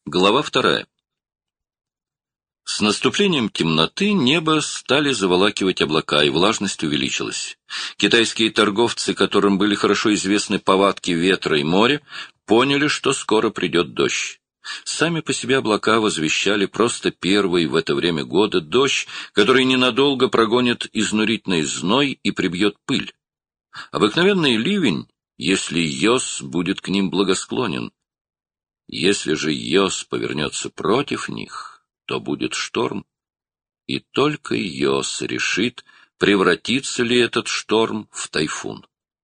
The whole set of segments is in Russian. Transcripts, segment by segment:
Глава 2. С наступлением темноты небо стали заволакивать облака, и влажность увеличилась. Китайские торговцы, которым были хорошо известны повадки ветра и моря, поняли, что скоро придет дождь. Сами по себе облака возвещали просто первый в это время года дождь, который ненадолго прогонит изнурительный зной и прибьет пыль. Обыкновенный ливень, если Йос будет к ним благосклонен. Если же Йос повернется против них, то будет шторм. И только Йос решит, превратится ли этот шторм в тайфун.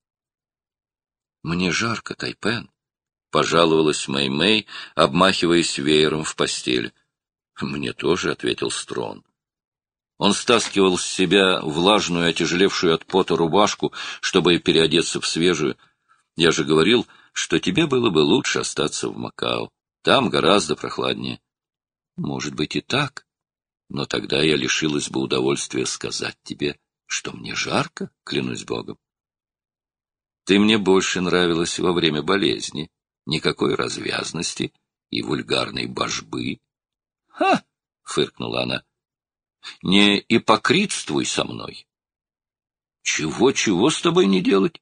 «Мне жарко, Тайпен», — пожаловалась Мэй-Мэй, обмахиваясь веером в постели. «Мне тоже», — ответил Строн. Он стаскивал с себя влажную, отяжелевшую от пота рубашку, чтобы переодеться в свежую. «Я же говорил, что тебе было бы лучше остаться в Макао. Там гораздо прохладнее». «Может быть и так, но тогда я лишилась бы удовольствия сказать тебе, что мне жарко, клянусь Богом. Ты мне больше нравилась во время болезни, никакой развязности и вульгарной божбы». «Ха!» — фыркнула она. «Не ипокритствуй со мной». «Чего с тобой не делать?»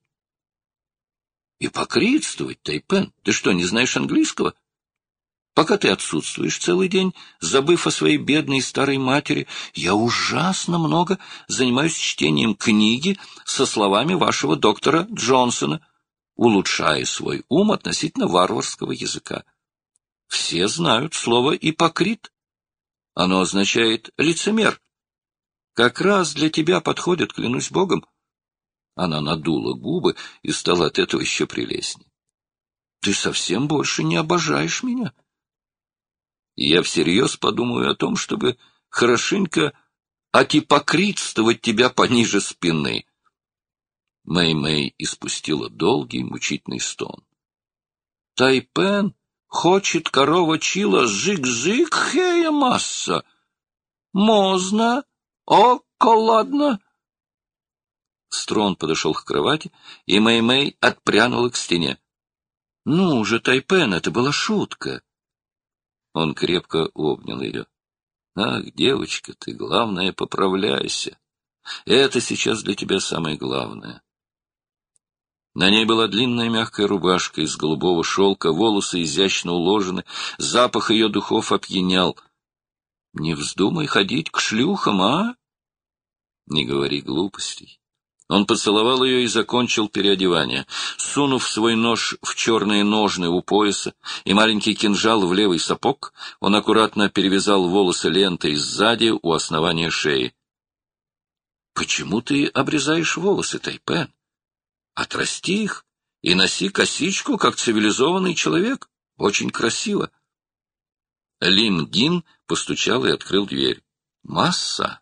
«Ипокритствовать, Тайпен? Ты что, не знаешь английского? Пока ты отсутствуешь целый день, забыв о своей бедной старой матери, я ужасно много занимаюсь чтением книги со словами вашего доктора Джонсона, улучшая свой ум относительно варварского языка. Все знают слово «ипокрит». Оно означает «лицемер». Как раз для тебя подходит, клянусь Богом». Она надула губы и стала от этого еще прелестней. «Ты совсем больше не обожаешь меня?» «Я всерьез подумаю о том, чтобы хорошенько отипокритствовать тебя пониже спины». Мэй-Мэй испустила долгий мучительный стон. «Тайпен хочет корова чила жик-жик хея масса. Можно, ладно». Строн подошел к кровати, и Мэй-Мэй отпрянула к стене. «Ну же, Тайпен, это была шутка». Он крепко обнял ее. «Ах, девочка ты, главное, поправляйся. Это сейчас для тебя самое главное». На ней была длинная мягкая рубашка из голубого шелка, волосы изящно уложены, запах ее духов опьянял. «Не вздумай ходить к шлюхам, а?» «Не говори глупостей». Он поцеловал ее и закончил переодевание. Сунув свой нож в черные ножны у пояса и маленький кинжал в левый сапог, он аккуратно перевязал волосы лентой сзади у основания шеи. «Почему ты обрезаешь волосы, Тайпен? Отрасти их и носи косичку, как цивилизованный человек. Очень красиво». Лин Гин постучал и открыл дверь. «Масса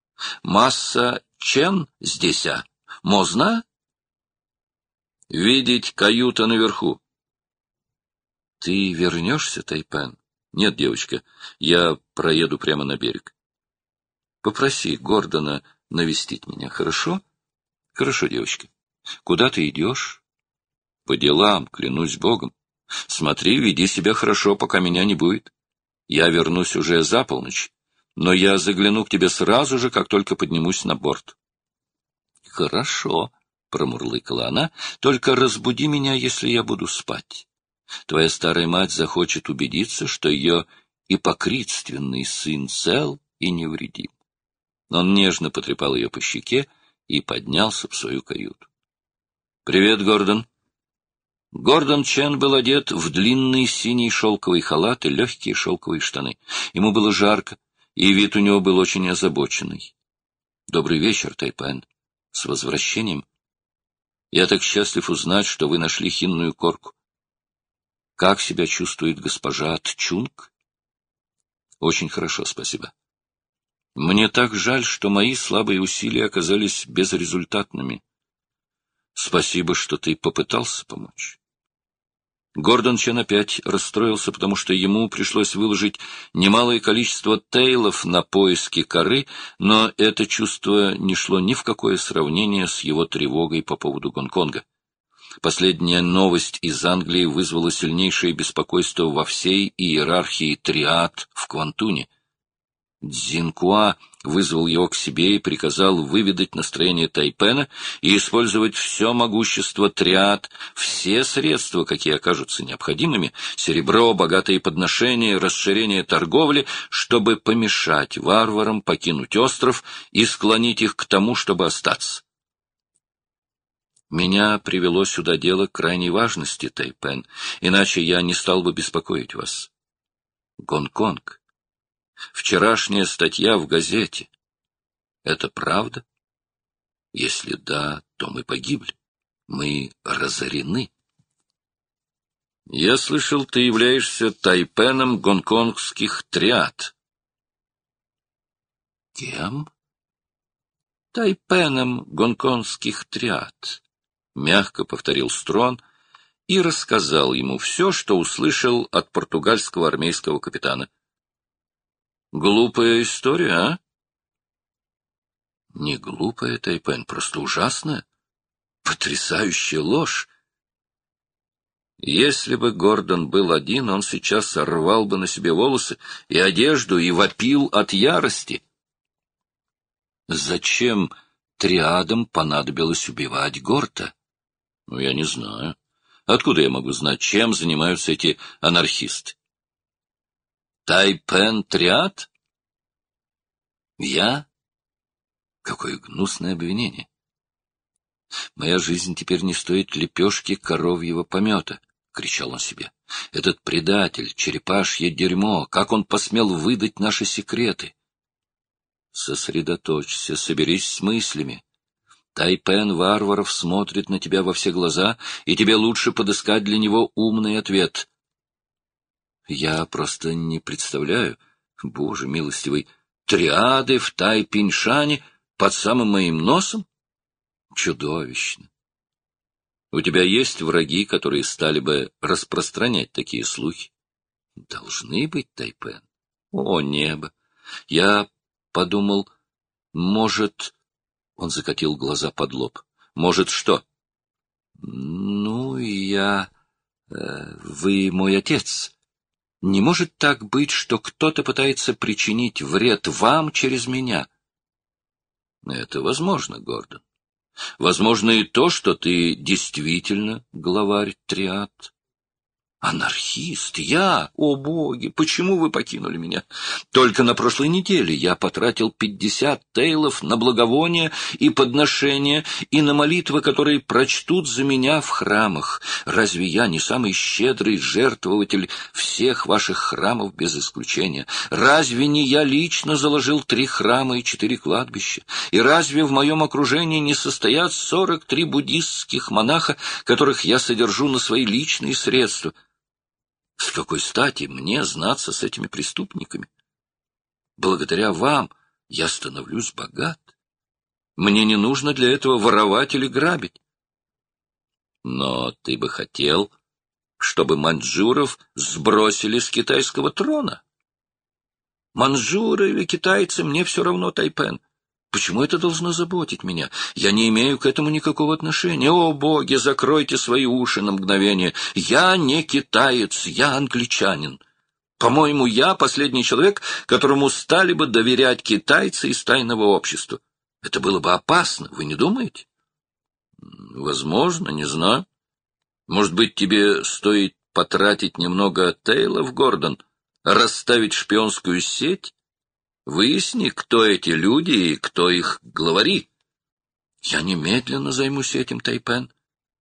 Чен здесь, а? Можно?» «Видеть каюта наверху». «Ты вернешься, Тайпен?» «Нет, девочка, я проеду прямо на берег». «Попроси Гордона навестить меня, хорошо?» «Хорошо, девочка. Куда ты идешь?» «По делам, клянусь Богом. Смотри, веди себя хорошо, пока меня не будет. Я вернусь уже за полночь, но я загляну к тебе сразу же, как только поднимусь на борт». «Хорошо», — промурлыкала она, — «только разбуди меня, если я буду спать. Твоя старая мать захочет убедиться, что ее ипокритственный сын цел и невредим». Он нежно потрепал ее по щеке и поднялся в свою каюту. «Привет, Гордон». Гордон Чен был одет в длинный синий шелковый халат и легкие шелковые штаны. Ему было жарко, и вид у него был очень озабоченный. «Добрый вечер, Тайпен. С возвращением. Я так счастлив узнать, что вы нашли хинную корку. Как себя чувствует госпожа Тчунг?» «Очень хорошо, спасибо. Мне так жаль, что мои слабые усилия оказались безрезультатными. Спасибо, что ты попытался помочь». Гордон Чен опять расстроился, потому что ему пришлось выложить немалое количество тейлов на поиски коры, но это чувство не шло ни в какое сравнение с его тревогой по поводу Гонконга. Последняя новость из Англии вызвала сильнейшее беспокойство во всей иерархии триад в Квантуне. Цзиньхуа вызвал его к себе и приказал выведать настроение Тайпена и использовать все могущество триад, все средства, какие окажутся необходимыми, серебро, богатые подношения, расширение торговли, чтобы помешать варварам покинуть остров и склонить их к тому, чтобы остаться. Меня привело сюда дело крайней важности, Тайпен, иначе я не стал бы беспокоить вас. Гонконг. Вчерашняя статья в газете. Это правда? Если да, то мы погибли. Мы разорены. Я слышал, ты являешься Тайпеном гонконгских триад. Кем? Тайпеном гонконгских триад. Мягко повторил Строн и рассказал ему все, что услышал от португальского армейского капитана. Глупая история, а? Не глупая, Тайпен, просто ужасная. Потрясающая ложь. Если бы Гордон был один, он сейчас рвал бы на себе волосы и одежду и вопил от ярости. Зачем триадам понадобилось убивать Горта? Ну, я не знаю. Откуда я могу знать, чем занимаются эти анархисты? Тайпен триад? Я? Какое гнусное обвинение. Моя жизнь теперь не стоит лепешки коровьего помета, — кричал он себе. Этот предатель, черепашье дерьмо, как он посмел выдать наши секреты? Сосредоточься, соберись с мыслями. Тайпен варваров смотрит на тебя во все глаза, и тебе лучше подыскать для него умный ответ. Я просто не представляю, Боже милостивый, триады в Тайпиншане под самым моим носом? Чудовищно. У тебя есть враги, которые стали бы распространять такие слухи? Должны быть, Тайпен. О, небо! Я подумал, может... Он закатил глаза под лоб. Может, что? Ну, вы мой отец. Не может так быть, что кто-то пытается причинить вред вам через меня. Это возможно, Гордон. Возможно и то, что ты действительно главарь триад. Анархист, я? О, боги, почему вы покинули меня? Только на прошлой неделе я потратил 50 тейлов на благовония и подношения и на молитвы, которые прочтут за меня в храмах. Разве я не самый щедрый жертвователь всех ваших храмов без исключения? Разве не я лично заложил 3 храма и 4 кладбища? И разве в моем окружении не состоят 43 буддистских монаха, которых я содержу на свои личные средства? С какой стати мне знаться с этими преступниками? Благодаря вам я становлюсь богат. Мне не нужно для этого воровать или грабить. Но ты бы хотел, чтобы маньчжуров сбросили с китайского трона? Маньчжуры или китайцы, мне все равно, Тайпен. Почему это должно заботить меня? Я не имею к этому никакого отношения. О, боги, закройте свои уши на мгновение. Я не китаец, я англичанин. По-моему, я последний человек, которому стали бы доверять китайцы из тайного общества. Это было бы опасно, вы не думаете? Возможно, не знаю. Может быть, тебе стоит потратить немного тейлов, Гордон, расставить шпионскую сеть? Выясни, кто эти люди и кто их главари. Я немедленно займусь этим, Тайпен.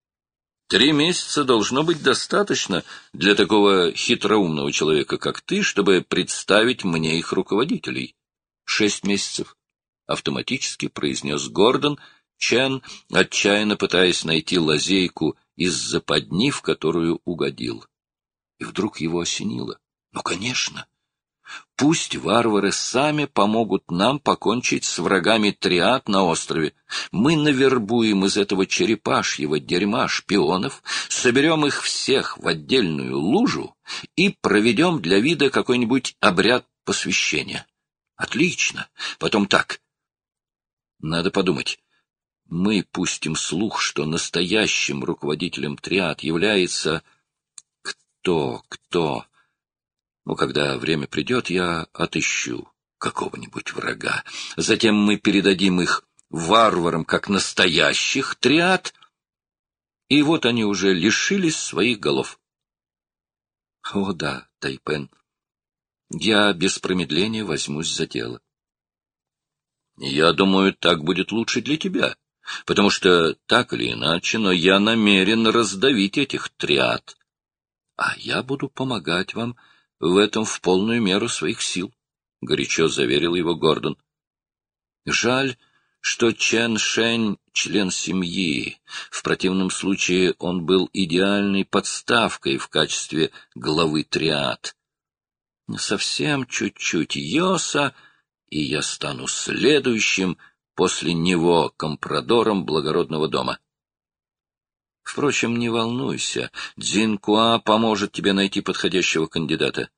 3 месяца должно быть достаточно для такого хитроумного человека, как ты, чтобы представить мне их руководителей. 6 месяцев, — автоматически произнес Гордон Чен, отчаянно пытаясь найти лазейку из западни, в которую угодил. И вдруг его осенило. Ну, конечно. Пусть варвары сами помогут нам покончить с врагами триад на острове. Мы навербуем из этого черепашьего дерьма шпионов, соберем их всех в отдельную лужу и проведем для вида какой-нибудь обряд посвящения. Отлично. Потом так. Надо подумать. мы пустим слух, что настоящим руководителем триад является кто. Ну, когда время придет, я отыщу какого-нибудь врага. Затем мы передадим их варварам как настоящих триад, и вот они уже лишились своих голов. О да, Тайпен, я без промедления возьмусь за дело. Я думаю, так будет лучше для тебя, потому что, так или иначе, но я намерен раздавить этих триад, а я буду помогать вам в этом в полную меру своих сил, — горячо заверил его Гордон. Жаль, что Чен Шэнь — член семьи. В противном случае он был идеальной подставкой в качестве главы триад. Совсем чуть-чуть Йоса, и я стану следующим после него компрадором благородного дома. Впрочем, не волнуйся, Цзинькуа поможет тебе найти подходящего кандидата.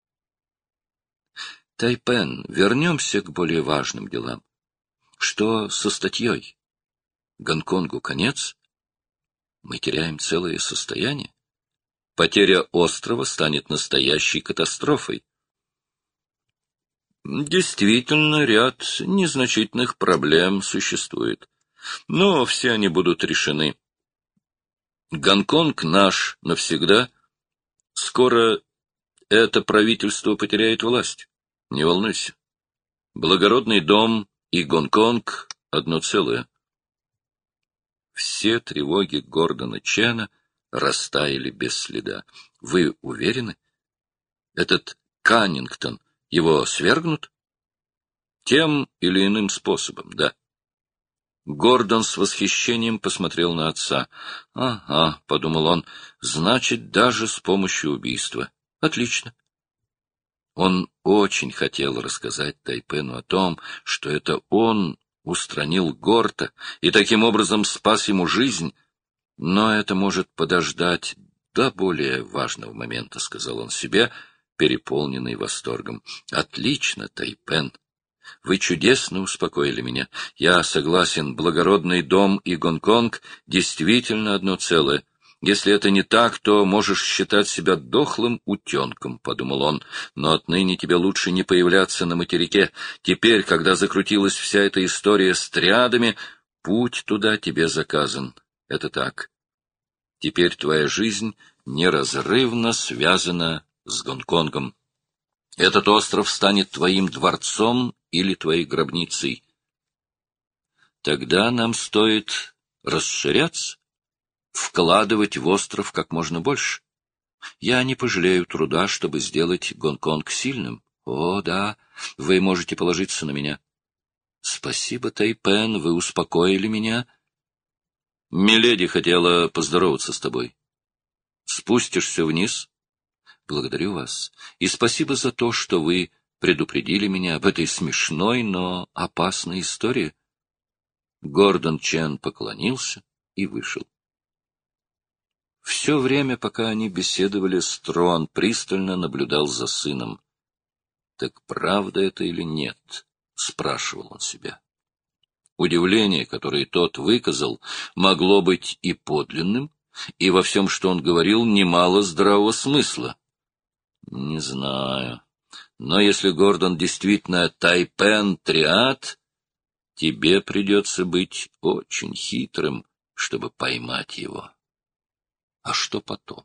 Тайпен, вернемся к более важным делам. Что со статьей? Гонконгу конец? Мы теряем целое состояние? Потеря острова станет настоящей катастрофой. Действительно, ряд незначительных проблем существует, но все они будут решены. Гонконг наш навсегда. Скоро это правительство потеряет власть. Не волнуйся. Благородный дом и Гонконг — одно целое. Все тревоги Гордона Чена растаяли без следа. Вы уверены? Этот Каннингтон, его свергнут? Тем или иным способом, да. Гордон с восхищением посмотрел на отца. «Ага», — подумал он, — «значит, даже с помощью убийства. Отлично». Он очень хотел рассказать Тайпену о том, что это он устранил Горта и таким образом спас ему жизнь, но это может подождать до более важного момента, — сказал он себе, переполненный восторгом. «Отлично, Тайпен. Вы чудесно успокоили меня. Я согласен, благородный дом и Гонконг действительно одно целое. Если это не так, то можешь считать себя дохлым утенком, — подумал он, — но отныне тебе лучше не появляться на материке. Теперь, когда закрутилась вся эта история с триадами, путь туда тебе заказан. Это так. Теперь твоя жизнь неразрывно связана с Гонконгом. Этот остров станет твоим дворцом или твоей гробницей. Тогда нам стоит расширяться, вкладывать в остров как можно больше. Я не пожалею труда, чтобы сделать Гонконг сильным. О, да, вы можете положиться на меня. Спасибо, Тайпен, вы успокоили меня. Миледи хотела поздороваться с тобой. Спустишься вниз? Благодарю вас. И спасибо за то, что вы предупредили меня об этой смешной, но опасной истории. Гордон Чен поклонился и вышел. Все время, пока они беседовали, Строн пристально наблюдал за сыном. «Так правда это или нет?» — спрашивал он себя. Удивление, которое тот выказал, могло быть и подлинным, и во всем, что он говорил, немало здравого смысла. Не знаю. Но если Гордон действительно Тайпен триад, тебе придется быть очень хитрым, чтобы поймать его. А что потом?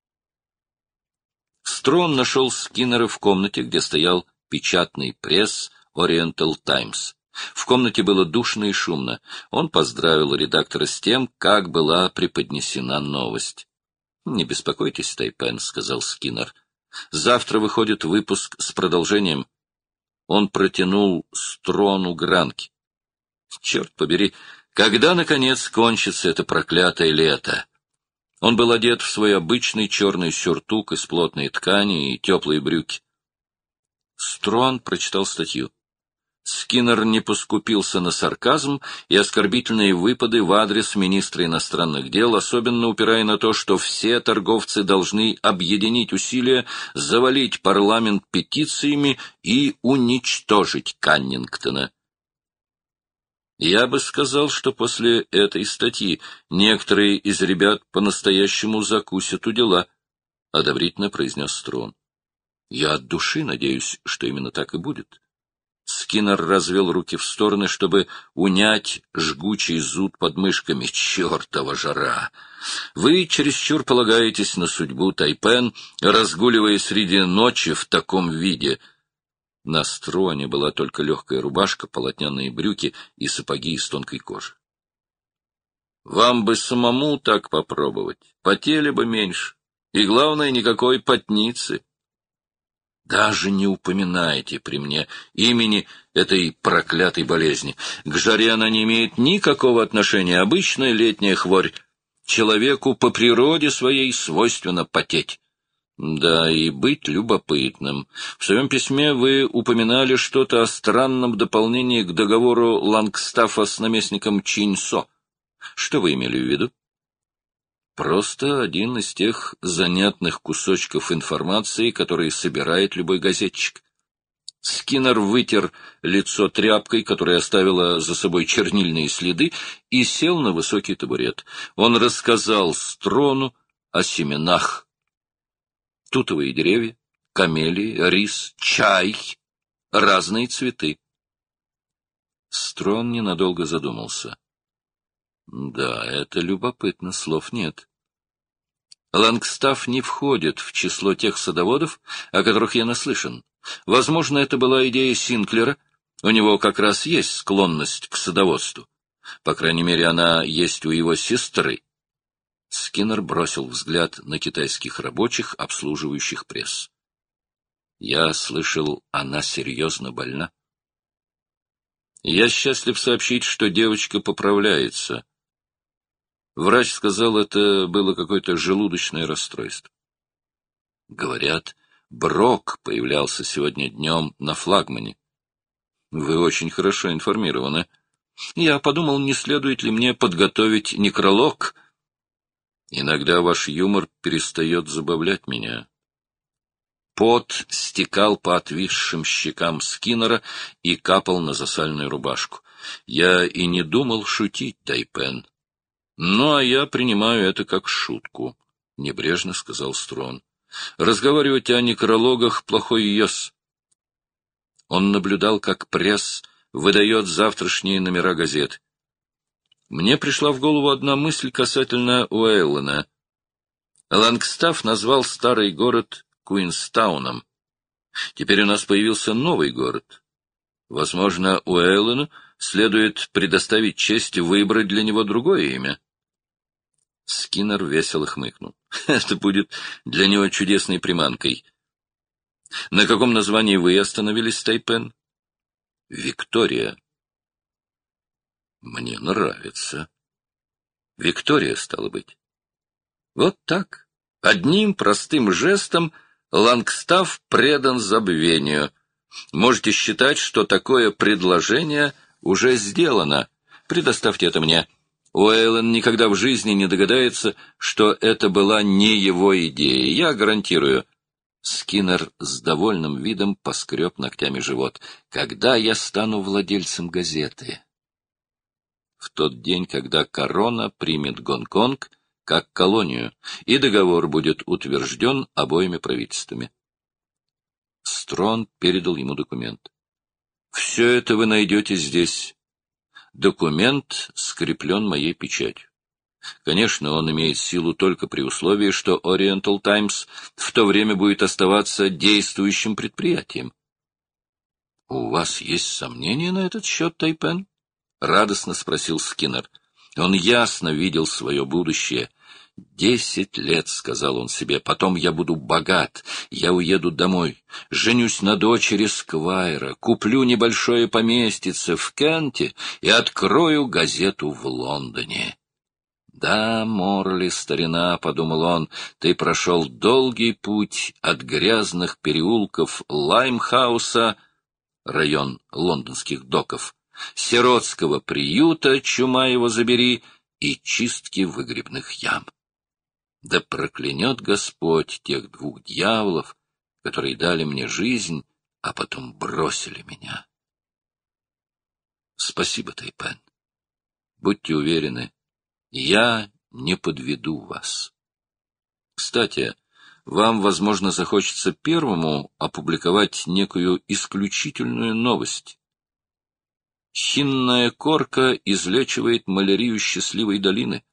Строн нашел Скиннера в комнате, где стоял печатный пресс Oriental Times. В комнате было душно и шумно. Он поздравил редактора с тем, как была преподнесена новость. — Не беспокойтесь, Тайпен, — сказал Скиннер. — Завтра выходит выпуск с продолжением. Он протянул Строну гранки. — Черт побери, когда, наконец, кончится это проклятое лето? Он был одет в свой обычный черный сюртук из плотной ткани и теплые брюки. Строн прочитал статью. Скиннер не поскупился на сарказм и оскорбительные выпады в адрес министра иностранных дел, особенно упирая на то, что все торговцы должны объединить усилия, завалить парламент петициями и уничтожить Каннингтона. Я бы сказал, что после этой статьи некоторые из ребят по-настоящему закусят у дела, — одобрительно произнес Строн. Я от души надеюсь, что именно так и будет. Скиннер развел руки в стороны, чтобы унять жгучий зуд под мышками. Чёртова жара! Вы чересчур полагаетесь на судьбу Тайпен, разгуливая среди ночи в таком виде. На Строне была только легкая рубашка, полотняные брюки и сапоги из тонкой кожи. Вам бы самому так попробовать, потели бы меньше, и, главное, никакой потницы. Даже не упоминайте при мне имени этой проклятой болезни. К жаре она не имеет никакого отношения. Обычная летняя хворь. Человеку по природе своей свойственно потеть. Да, и быть любопытным. В своем письме вы упоминали что-то о странном дополнении к договору Лангстаффа с наместником Чиньсо. Что вы имели в виду? Просто один из тех занятных кусочков информации, которые собирает любой газетчик. Скиннер вытер лицо тряпкой, которая оставила за собой чернильные следы, и сел на высокий табурет. Он рассказал Строну о семенах. Тутовые деревья, камелии, рис, чай, разные цветы. Строн ненадолго задумался. Да, это любопытно, слов нет. Лангстафф не входит в число тех садоводов, о которых я наслышан. Возможно, это была идея Синклера. У него как раз есть склонность к садоводству. По крайней мере, она есть у его сестры. Скиннер бросил взгляд на китайских рабочих, обслуживающих пресс. Я слышал, она серьезно больна. Я счастлив сообщить, что девочка поправляется. Врач сказал, это было какое-то желудочное расстройство. Говорят, Брок появлялся сегодня днем на флагмане. Вы очень хорошо информированы. Я подумал, не следует ли мне подготовить некролог. Иногда ваш юмор перестает забавлять меня. Пот стекал по отвисшим щекам Скиннера и капал на засальную рубашку. Я и не думал шутить, Тайпен. Ну, а я принимаю это как шутку, — небрежно сказал Строн. Разговаривать о некрологах — плохой йос. Он наблюдал, как пресс выдает завтрашние номера газет. Мне пришла в голову одна мысль касательно Уэйлона. Лангстафф назвал старый город Куинстауном. Теперь у нас появился новый город. Возможно, Уэйлону следует предоставить честь выбрать для него другое имя. Скиннер весело хмыкнул. Это будет для него чудесной приманкой. На каком названии вы остановились, Тайпен? Виктория. Мне нравится. Виктория, стало быть. Вот так. Одним простым жестом Лангстафф предан забвению. Можете считать, что такое предложение уже сделано. Предоставьте это мне. Уэйлон никогда в жизни не догадается, что это была не его идея. Я гарантирую. Скиннер с довольным видом поскреб ногтями живот. Когда я стану владельцем газеты? В тот день, когда корона примет Гонконг как колонию, и договор будет утвержден обоими правительствами. Строн передал ему документ. Все это вы найдете здесь. Документ скреплен моей печатью. Конечно, он имеет силу только при условии, что Oriental Times в то время будет оставаться действующим предприятием. — У вас есть сомнения на этот счет, Тайпен? — радостно спросил Скиннер. Он ясно видел свое будущее. 10 лет, — сказал он себе, — потом я буду богат, я уеду домой, женюсь на дочери сквайра, куплю небольшое поместьице в Кенте и открою газету в Лондоне. Да, Морли, старина, — подумал он, — ты прошел долгий путь от грязных переулков Лаймхауса, район лондонских доков, сиротского приюта, чума его забери, и чистки выгребных ям. Да проклянет Господь тех двух дьяволов, которые дали мне жизнь, а потом бросили меня. Спасибо, Тайпен. Будьте уверены, я не подведу вас. Кстати, вам, возможно, захочется первому опубликовать некую исключительную новость. Хинная корка излечивает малярию счастливой долины.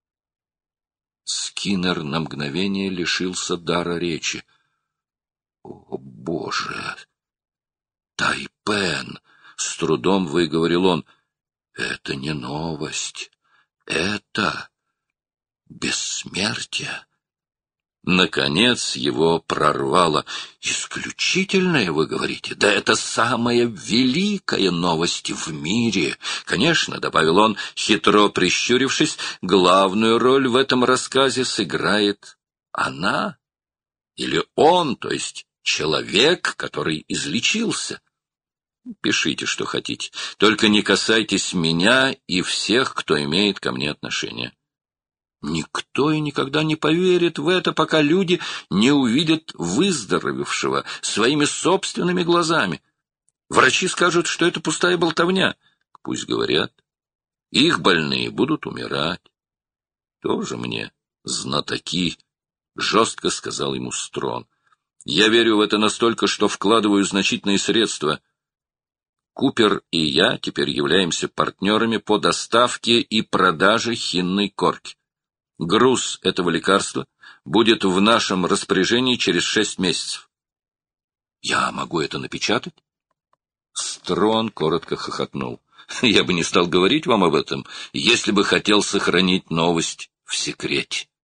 Скиннер на мгновение лишился дара речи. О, Боже! Тайпен! С трудом выговорил он. Это не новость. Это бессмертие. Наконец его прорвало. «Исключительное, вы говорите? Да это самая великая новость в мире!» «Конечно», — добавил он, хитро прищурившись, «главную роль в этом рассказе сыграет она или он, то есть человек, который излечился. Пишите, что хотите, только не касайтесь меня и всех, кто имеет ко мне отношение». Никто и никогда не поверит в это, пока люди не увидят выздоровевшего своими собственными глазами. Врачи скажут, что это пустая болтовня. Пусть говорят. Их больные будут умирать. Тоже мне знатоки, — жестко сказал ему Строн. Я верю в это настолько, что вкладываю значительные средства. Купер и я теперь являемся партнерами по доставке и продаже хинной корки. Груз этого лекарства будет в нашем распоряжении через 6 месяцев. Я могу это напечатать? Строн коротко хохотнул. Я бы не стал говорить вам об этом, если бы хотел сохранить новость в секрете.